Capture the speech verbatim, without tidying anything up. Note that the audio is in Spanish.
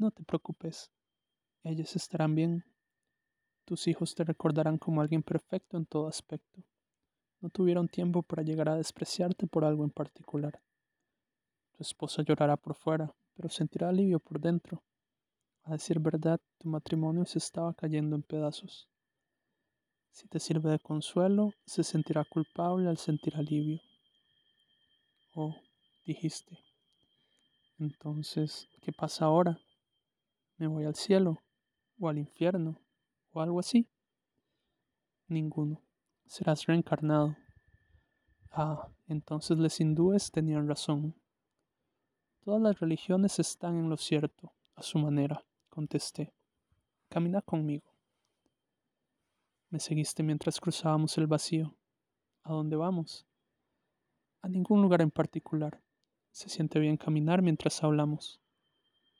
No te preocupes, ellos estarán bien. Tus hijos te recordarán como alguien perfecto en todo aspecto. No tuvieron tiempo para llegar a despreciarte por algo en particular. Tu esposa llorará por fuera, pero sentirá alivio por dentro. A decir verdad, tu matrimonio se estaba cayendo en pedazos. Si te sirve de consuelo, se sentirá culpable al sentir alivio. Oh, dijiste. Entonces, ¿qué pasa ahora? ¿Me voy al cielo? ¿O al infierno? ¿O algo así? Ninguno. Serás reencarnado. Ah, entonces los hindúes tenían razón. Todas las religiones están en lo cierto, a su manera, contesté. Camina conmigo. Me seguiste mientras cruzábamos el vacío. ¿A dónde vamos? A ningún lugar en particular. Se siente bien caminar mientras hablamos.